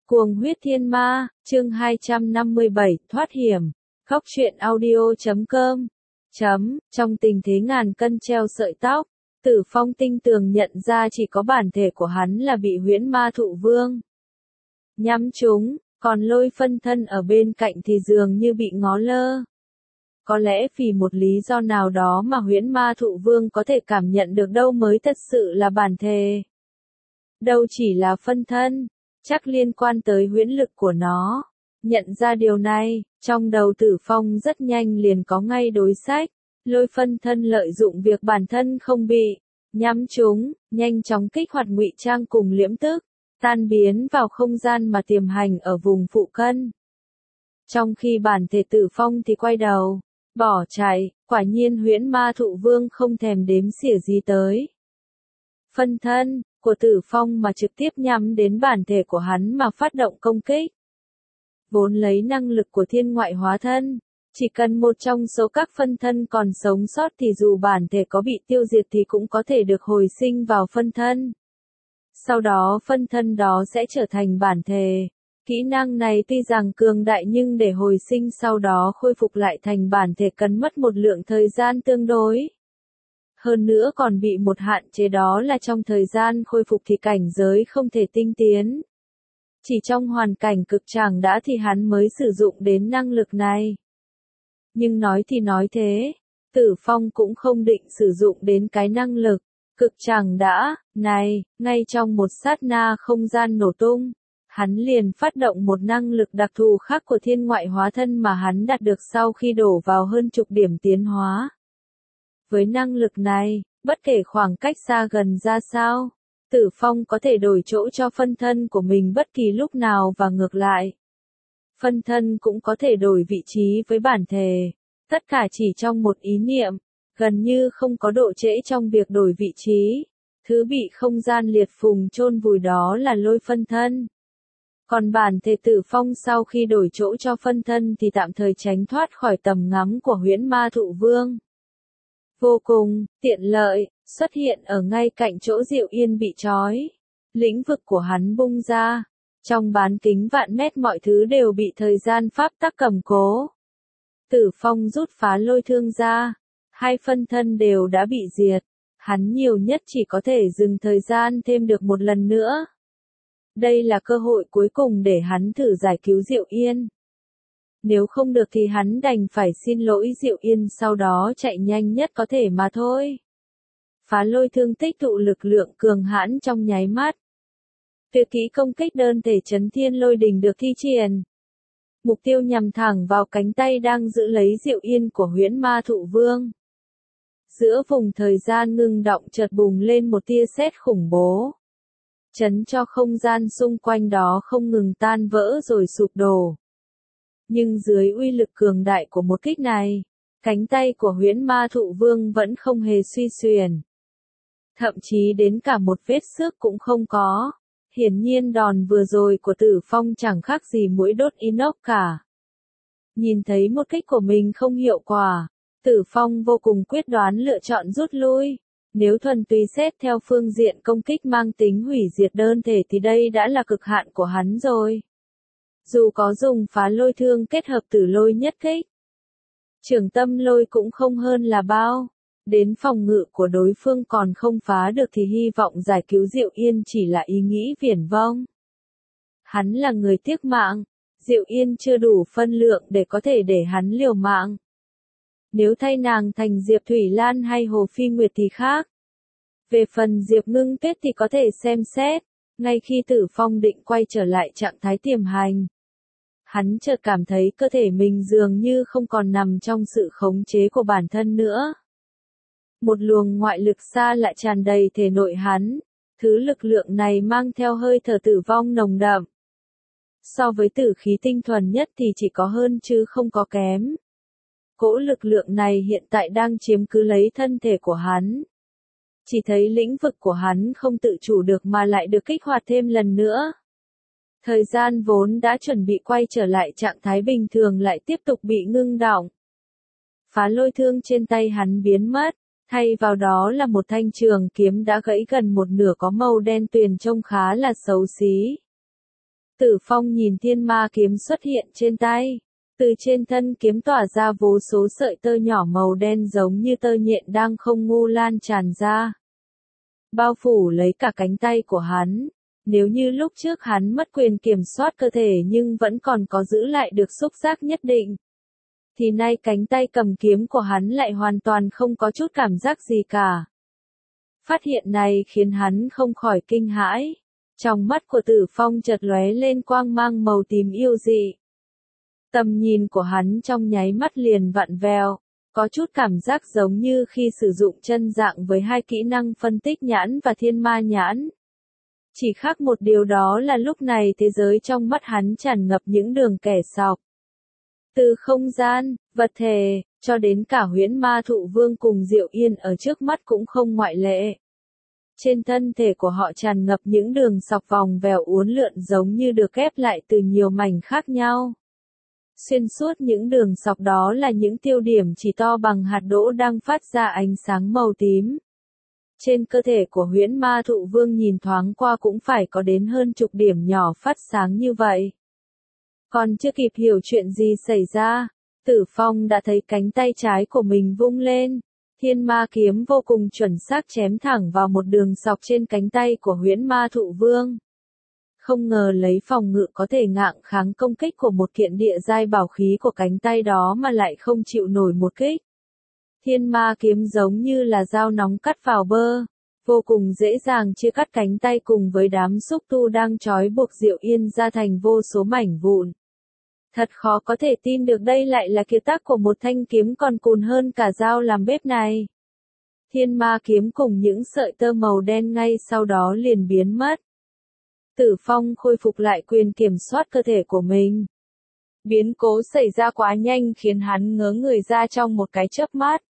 Cuồng huyết thiên ma, chương 257, thoát hiểm. Khóc truyện audio.com. Trong tình thế ngàn cân treo sợi tóc, Tử Phong tinh tường nhận ra chỉ có bản thể của hắn là bị huyễn ma thụ vương nhắm trúng, còn Lôi phân thân ở bên cạnh thì dường như bị ngó lơ. Có lẽ vì một lý do nào đó mà huyễn ma thụ vương có thể cảm nhận được đâu mới thật sự là bản thể. Đâu chỉ là phân thân, chắc liên quan tới huyễn lực của nó. Nhận ra điều này, trong đầu Tử Phong rất nhanh liền có ngay đối sách. Lôi phân thân lợi dụng việc bản thân không bị nhắm trúng, nhanh chóng kích hoạt ngụy trang cùng liễm tức, tan biến vào không gian mà tiềm hành ở vùng phụ cận. Trong khi bản thể Tử Phong thì quay đầu, bỏ chạy, quả nhiên huyễn ma thụ vương không thèm đếm xỉa gì tới phân thân của Tử Phong mà trực tiếp nhắm đến bản thể của hắn mà phát động công kích. Vốn lấy năng lực của thiên ngoại hóa thân, chỉ cần một trong số các phân thân còn sống sót thì dù bản thể có bị tiêu diệt thì cũng có thể được hồi sinh vào phân thân. Sau đó phân thân đó sẽ trở thành bản thể. Kỹ năng này tuy rằng cường đại nhưng để hồi sinh sau đó khôi phục lại thành bản thể cần mất một lượng thời gian tương đối. Hơn nữa còn bị một hạn chế đó là trong thời gian khôi phục thì cảnh giới không thể tinh tiến. Chỉ trong hoàn cảnh cực tràng đã thì hắn mới sử dụng đến năng lực này. Nhưng nói thì nói thế, Tử Phong cũng không định sử dụng đến cái năng lực cực tràng đã, này, ngay trong một sát na không gian nổ tung. Hắn liền phát động một năng lực đặc thù khác của thiên ngoại hóa thân mà hắn đạt được sau khi đổ vào hơn chục điểm tiến hóa. Với năng lực này, bất kể khoảng cách xa gần ra sao, Tử Phong có thể đổi chỗ cho phân thân của mình bất kỳ lúc nào và ngược lại. Phân thân cũng có thể đổi vị trí với bản thể, tất cả chỉ trong một ý niệm, gần như không có độ trễ trong việc đổi vị trí. Thứ bị không gian liệt phùng chôn vùi đó là Lôi phân thân. Còn bản thể Tử Phong sau khi đổi chỗ cho phân thân thì tạm thời tránh thoát khỏi tầm ngắm của huyễn ma thụ vương. Vô cùng tiện lợi, xuất hiện ở ngay cạnh chỗ Diệu Yên bị trói. Lĩnh vực của hắn bung ra. Trong bán kính vạn mét mọi thứ đều bị thời gian pháp tắc cầm cố. Tử Phong rút phá lôi thương ra. Hai phân thân đều đã bị diệt. Hắn nhiều nhất chỉ có thể dừng thời gian thêm được một lần nữa. Đây là cơ hội cuối cùng để hắn thử giải cứu Diệu Yên. Nếu không được thì hắn đành phải xin lỗi Diệu Yên sau đó chạy nhanh nhất có thể mà thôi. Phá lôi thương tích tụ lực lượng cường hãn trong nháy mắt. Tuyệt kỹ công kích đơn thể chấn thiên lôi đình được thi triển. Mục tiêu nhằm thẳng vào cánh tay đang giữ lấy Diệu Yên của huyễn ma thụ vương. Giữa vùng thời gian ngưng động chợt bùng lên một tia sét khủng bố. Chấn cho không gian xung quanh đó không ngừng tan vỡ rồi sụp đổ. Nhưng dưới uy lực cường đại của một kích này, cánh tay của huyễn ma thụ vương vẫn không hề suy xuyển. Thậm chí đến cả một vết xước cũng không có. Hiển nhiên đòn vừa rồi của Tử Phong chẳng khác gì mũi đốt inox cả. Nhìn thấy một kích của mình không hiệu quả, Tử Phong vô cùng quyết đoán lựa chọn rút lui. Nếu thuần túy xét theo phương diện công kích mang tính hủy diệt đơn thể thì đây đã là cực hạn của hắn rồi. Dù có dùng phá lôi thương kết hợp tử lôi nhất kích, trường tâm lôi cũng không hơn là bao. Đến phòng ngự của đối phương còn không phá được thì hy vọng giải cứu Diệu Yên chỉ là ý nghĩ viển vông. Hắn là người tiếc mạng, Diệu Yên chưa đủ phân lượng để có thể để hắn liều mạng. Nếu thay nàng thành Diệp Thủy Lan hay Hồ Phi Nguyệt thì khác. Về phần Diệp Ngưng Tuyết thì có thể xem xét. Ngay khi Tử Phong định quay trở lại trạng thái tiềm hành, hắn chợt cảm thấy cơ thể mình dường như không còn nằm trong sự khống chế của bản thân nữa. Một luồng ngoại lực xa lạ tràn đầy thể nội hắn. Thứ lực lượng này mang theo hơi thở tử vong nồng đậm. So với tử khí tinh thuần nhất thì chỉ có hơn chứ không có kém. Cỗ lực lượng này hiện tại đang chiếm cứ lấy thân thể của hắn. Chỉ thấy lĩnh vực của hắn không tự chủ được mà lại được kích hoạt thêm lần nữa. Thời gian vốn đã chuẩn bị quay trở lại trạng thái bình thường lại tiếp tục bị ngưng đọng. Phá lôi thương trên tay hắn biến mất, thay vào đó là một thanh trường kiếm đã gãy gần một nửa có màu đen tuyền trông khá là xấu xí. Tử Phong nhìn thiên ma kiếm xuất hiện trên tay. Từ trên thân kiếm tỏa ra vô số sợi tơ nhỏ màu đen giống như tơ nhện đang không ngu lan tràn ra. Bao phủ lấy cả cánh tay của hắn. Nếu như lúc trước hắn mất quyền kiểm soát cơ thể nhưng vẫn còn có giữ lại được xúc giác nhất định, thì nay cánh tay cầm kiếm của hắn lại hoàn toàn không có chút cảm giác gì cả. Phát hiện này khiến hắn không khỏi kinh hãi. Trong mắt của Tử Phong chợt lóe lên quang mang màu tím yêu dị. Tầm nhìn của hắn trong nháy mắt liền vặn vẹo, có chút cảm giác giống như khi sử dụng chân dạng với hai kỹ năng phân tích nhãn và thiên ma nhãn. Chỉ khác một điều đó là lúc này thế giới trong mắt hắn tràn ngập những đường kẻ sọc. Từ không gian, vật thể, cho đến cả Huyễn Ma Thụ Vương cùng Diệu Yên ở trước mắt cũng không ngoại lệ. Trên thân thể của họ tràn ngập những đường sọc vòng vèo uốn lượn giống như được ghép lại từ nhiều mảnh khác nhau. Xuyên suốt những đường sọc đó là những tiêu điểm chỉ to bằng hạt đỗ đang phát ra ánh sáng màu tím. Trên cơ thể của Huyễn Ma Thụ Vương nhìn thoáng qua cũng phải có đến hơn chục điểm nhỏ phát sáng như vậy. Còn chưa kịp hiểu chuyện gì xảy ra, Tử Phong đã thấy cánh tay trái của mình vung lên. Thiên ma kiếm vô cùng chuẩn xác chém thẳng vào một đường sọc trên cánh tay của Huyễn Ma Thụ Vương. Không ngờ lấy phòng ngự có thể ngạng kháng công kích của một kiện địa giai bảo khí của cánh tay đó mà lại không chịu nổi một kích. Thiên ma kiếm giống như là dao nóng cắt vào bơ, vô cùng dễ dàng chia cắt cánh tay cùng với đám xúc tu đang trói buộc Diệu Yên ra thành vô số mảnh vụn. Thật khó có thể tin được đây lại là kiệt tác của một thanh kiếm còn cùn hơn cả dao làm bếp này. Thiên ma kiếm cùng những sợi tơ màu đen ngay sau đó liền biến mất. Tử Phong khôi phục lại quyền kiểm soát cơ thể của mình. Biến cố xảy ra quá nhanh khiến hắn ngớ người ra trong một cái chớp mắt.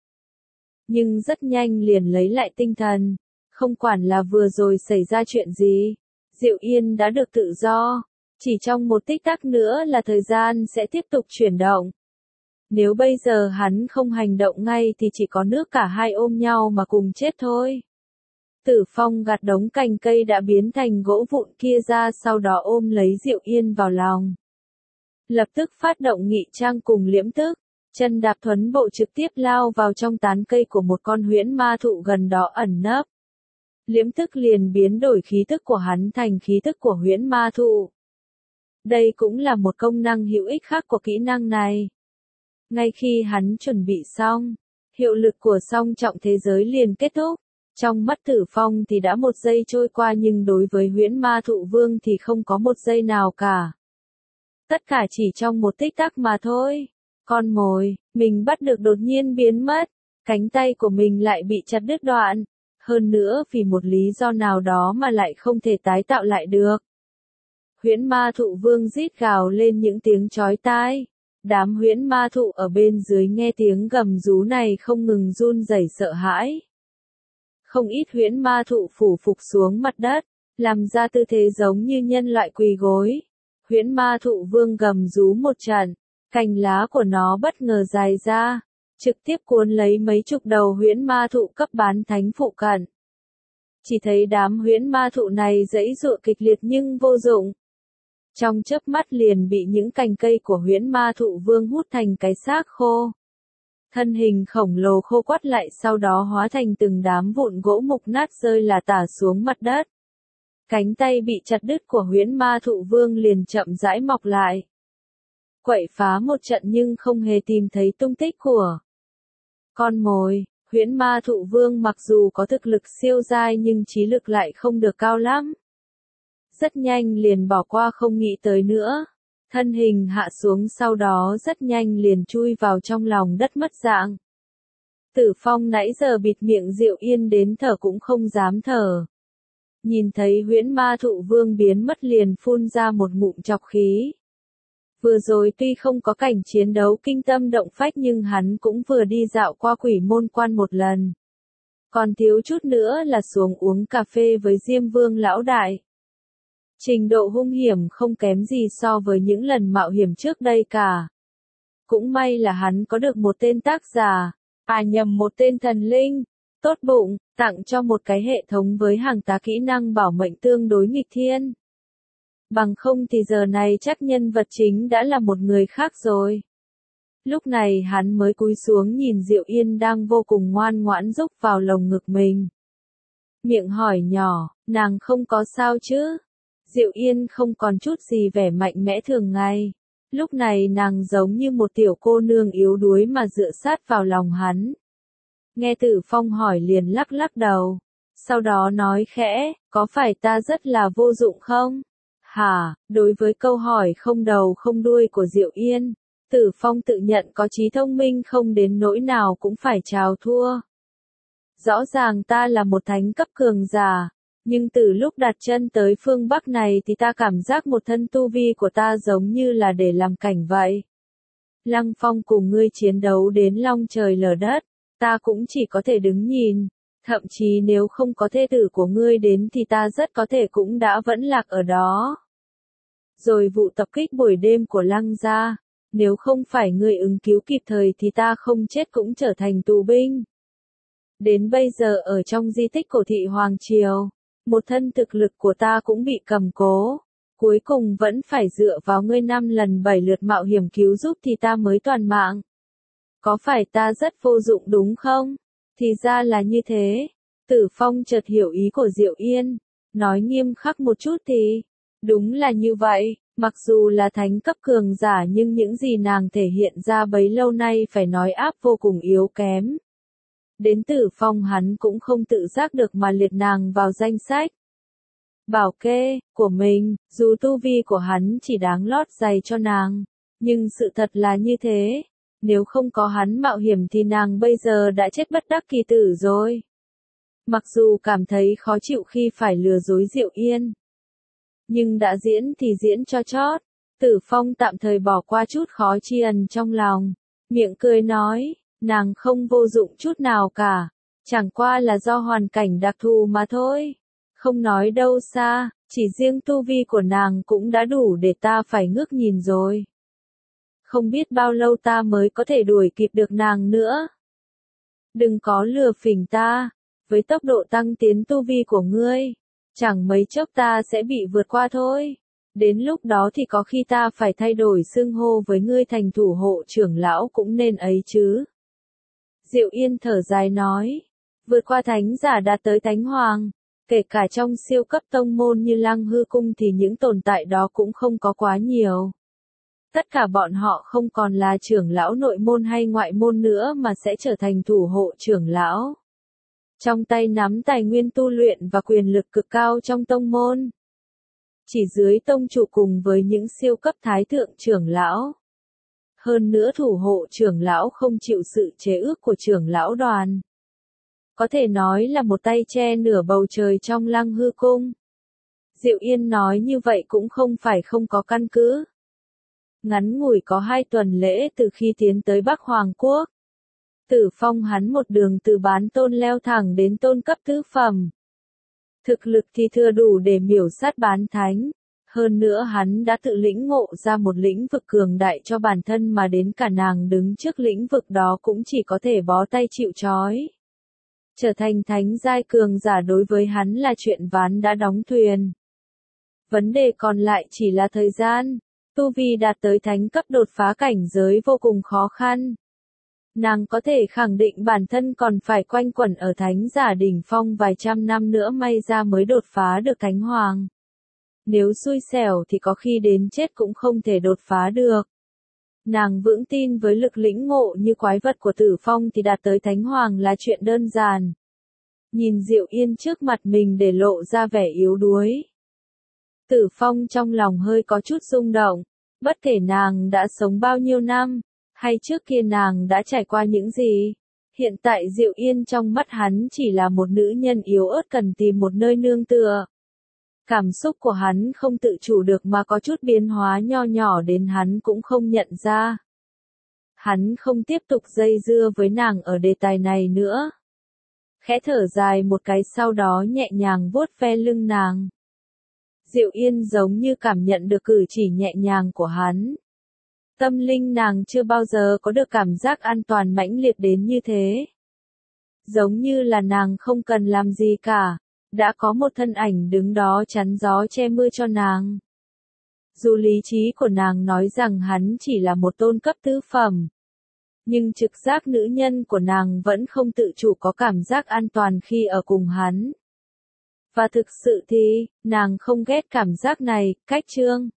Nhưng rất nhanh liền lấy lại tinh thần. Không quản là vừa rồi xảy ra chuyện gì, Diệu Yên đã được tự do. Chỉ trong một tích tắc nữa là thời gian sẽ tiếp tục chuyển động. Nếu bây giờ hắn không hành động ngay thì chỉ có nước cả hai ôm nhau mà cùng chết thôi. Tử Phong gạt đống cành cây đã biến thành gỗ vụn kia ra sau đó ôm lấy Diệu Yên vào lòng. Lập tức phát động nghị trang cùng liễm tức, chân đạp thuấn bộ trực tiếp lao vào trong tán cây của một con huyễn ma thụ gần đó ẩn nấp. Liễm tức liền biến đổi khí tức của hắn thành khí tức của huyễn ma thụ. Đây cũng là một công năng hữu ích khác của kỹ năng này. Ngay khi hắn chuẩn bị xong, hiệu lực của song trọng thế giới liền kết thúc. Trong mắt Tử Phong thì đã một giây trôi qua nhưng đối với Huyễn Ma Thụ Vương thì không có một giây nào cả. Tất cả chỉ trong một tích tắc mà thôi. Con mồi, mình bắt được đột nhiên biến mất. Cánh tay của mình lại bị chặt đứt đoạn. Hơn nữa vì một lý do nào đó mà lại không thể tái tạo lại được. Huyễn Ma Thụ Vương rít gào lên những tiếng chói tai. Đám huyễn ma thụ ở bên dưới nghe tiếng gầm rú này không ngừng run rẩy sợ hãi. Không ít huyễn ma thụ phủ phục xuống mặt đất, làm ra tư thế giống như nhân loại quỳ gối. Huyễn ma thụ vương gầm rú một trận, cành lá của nó bất ngờ dài ra, trực tiếp cuốn lấy mấy chục đầu huyễn ma thụ cấp bán thánh phụ cận. Chỉ thấy đám huyễn ma thụ này giãy giụa kịch liệt nhưng vô dụng. Trong chớp mắt liền bị những cành cây của huyễn ma thụ vương hút thành cái xác khô. Thân hình khổng lồ khô quắt lại sau đó hóa thành từng đám vụn gỗ mục nát rơi là tả xuống mặt đất. Cánh tay bị chặt đứt của huyễn ma thụ vương liền chậm rãi mọc lại. Quậy phá một trận nhưng không hề tìm thấy tung tích của con mồi. Huyễn ma thụ vương mặc dù có thực lực siêu giai nhưng trí lực lại không được cao lắm. Rất nhanh liền bỏ qua không nghĩ tới nữa. Thân hình hạ xuống sau đó rất nhanh liền chui vào trong lòng đất mất dạng. Tử Phong nãy giờ bịt miệng Diệu Yên đến thở cũng không dám thở. Nhìn thấy huyễn ma thụ vương biến mất liền phun ra một ngụm chọc khí. Vừa rồi tuy không có cảnh chiến đấu kinh tâm động phách nhưng hắn cũng vừa đi dạo qua quỷ môn quan một lần. Còn thiếu chút nữa là xuống uống cà phê với Diêm Vương lão đại. Trình độ hung hiểm không kém gì so với những lần mạo hiểm trước đây cả. Cũng may là hắn có được một tên tác giả, một tên thần linh, tốt bụng, tặng cho một cái hệ thống với hàng tá kỹ năng bảo mệnh tương đối nghịch thiên. Bằng không thì giờ này chắc nhân vật chính đã là một người khác rồi. Lúc này hắn mới cúi xuống nhìn Diệu Yên đang vô cùng ngoan ngoãn rúc vào lồng ngực mình. Miệng hỏi nhỏ, nàng không có sao chứ? Diệu Yên không còn chút gì vẻ mạnh mẽ thường ngày. Lúc này nàng giống như một tiểu cô nương yếu đuối mà dựa sát vào lòng hắn. Nghe Tử Phong hỏi liền lắc lắc đầu. Sau đó nói khẽ, có phải ta rất là vô dụng không? Hả, đối với câu hỏi không đầu không đuôi của Diệu Yên, Tử Phong tự nhận có trí thông minh không đến nỗi nào cũng phải chào thua. Rõ ràng ta là một thánh cấp cường giả, nhưng từ lúc đặt chân tới phương Bắc này thì ta cảm giác một thân tu vi của ta giống như là để làm cảnh vậy. Lăng Phong cùng ngươi chiến đấu đến long trời lở đất, ta cũng chỉ có thể đứng nhìn, thậm chí nếu không có thê tử của ngươi đến thì ta rất có thể cũng đã vẫn lạc ở đó. Rồi vụ tập kích buổi đêm của Lăng gia, nếu không phải ngươi ứng cứu kịp thời thì ta không chết cũng trở thành tù binh. Đến bây giờ ở trong di tích cổ thị Hoàng Triều, một thân thực lực của ta cũng bị cầm cố, cuối cùng vẫn phải dựa vào ngươi 5 lần 7 lượt mạo hiểm cứu giúp thì ta mới toàn mạng. Có phải ta rất vô dụng đúng không? Thì ra là như thế. Tử Phong chợt hiểu ý của Diệu Yên, nói nghiêm khắc một chút thì, đúng là như vậy, mặc dù là thánh cấp cường giả nhưng những gì nàng thể hiện ra bấy lâu nay phải nói áp vô cùng yếu kém. Đến Tử Phong hắn cũng không tự giác được mà liệt nàng vào danh sách bảo kê của mình, dù tu vi của hắn chỉ đáng lót giày cho nàng, nhưng sự thật là như thế, nếu không có hắn mạo hiểm thì nàng bây giờ đã chết bất đắc kỳ tử rồi. Mặc dù cảm thấy khó chịu khi phải lừa dối Diệu Yên, nhưng đã diễn thì diễn cho chót. Tử Phong tạm thời bỏ qua chút khó chi ẩn trong lòng, miệng cười nói, nàng không vô dụng chút nào cả, chẳng qua là do hoàn cảnh đặc thù mà thôi. Không nói đâu xa, chỉ riêng tu vi của nàng cũng đã đủ để ta phải ngước nhìn rồi. Không biết bao lâu ta mới có thể đuổi kịp được nàng nữa. Đừng có lừa phỉnh ta, với tốc độ tăng tiến tu vi của ngươi, chẳng mấy chốc ta sẽ bị vượt qua thôi. Đến lúc đó thì có khi ta phải thay đổi xưng hô với ngươi thành thủ hộ trưởng lão cũng nên ấy chứ. Diệu Yên thở dài nói, vượt qua thánh giả đạt tới thánh hoàng, kể cả trong siêu cấp tông môn như Lăng Hư Cung thì những tồn tại đó cũng không có quá nhiều. Tất cả bọn họ không còn là trưởng lão nội môn hay ngoại môn nữa mà sẽ trở thành thủ hộ trưởng lão. Trong tay nắm tài nguyên tu luyện và quyền lực cực cao trong tông môn. Chỉ dưới tông chủ cùng với những siêu cấp thái thượng trưởng lão. Hơn nữa thủ hộ trưởng lão không chịu sự chế ước của trưởng lão đoàn. Có thể nói là một tay che nửa bầu trời trong Lăng Hư Cung. Diệu Yên nói như vậy cũng không phải không có căn cứ. Ngắn ngủi có 2 tuần lễ từ khi tiến tới Bắc Hoàng Quốc. Tử Phong hắn một đường từ bán tôn leo thẳng đến tôn cấp tứ phẩm. Thực lực thì thừa đủ để miểu sát bán thánh. Hơn nữa hắn đã tự lĩnh ngộ ra một lĩnh vực cường đại cho bản thân mà đến cả nàng đứng trước lĩnh vực đó cũng chỉ có thể bó tay chịu trói. Trở thành thánh giai cường giả đối với hắn là chuyện ván đã đóng thuyền. Vấn đề còn lại chỉ là thời gian. Tu vi đạt tới thánh cấp đột phá cảnh giới vô cùng khó khăn. Nàng có thể khẳng định bản thân còn phải quanh quẩn ở thánh giả đỉnh phong vài trăm năm nữa may ra mới đột phá được thánh hoàng. Nếu xui xẻo thì có khi đến chết cũng không thể đột phá được. Nàng vững tin với lực lĩnh ngộ như quái vật của Tử Phong thì đạt tới thánh hoàng là chuyện đơn giản. Nhìn Diệu Yên trước mặt mình để lộ ra vẻ yếu đuối. Tử Phong trong lòng hơi có chút rung động, bất kể nàng đã sống bao nhiêu năm, hay trước kia nàng đã trải qua những gì. Hiện tại Diệu Yên trong mắt hắn chỉ là một nữ nhân yếu ớt cần tìm một nơi nương tựa. Cảm xúc của hắn không tự chủ được mà có chút biến hóa nho nhỏ đến hắn cũng không nhận ra. Hắn không tiếp tục dây dưa với nàng ở đề tài này nữa. Khẽ thở dài một cái sau đó nhẹ nhàng vuốt ve lưng nàng. Diệu Yên giống như cảm nhận được cử chỉ nhẹ nhàng của hắn. Tâm linh nàng chưa bao giờ có được cảm giác an toàn mãnh liệt đến như thế. Giống như là nàng không cần làm gì cả, đã có một thân ảnh đứng đó chắn gió che mưa cho nàng. Dù lý trí của nàng nói rằng hắn chỉ là một tôn cấp tứ phẩm, nhưng trực giác nữ nhân của nàng vẫn không tự chủ có cảm giác an toàn khi ở cùng hắn. Và thực sự thì, nàng không ghét cảm giác này, cách Trương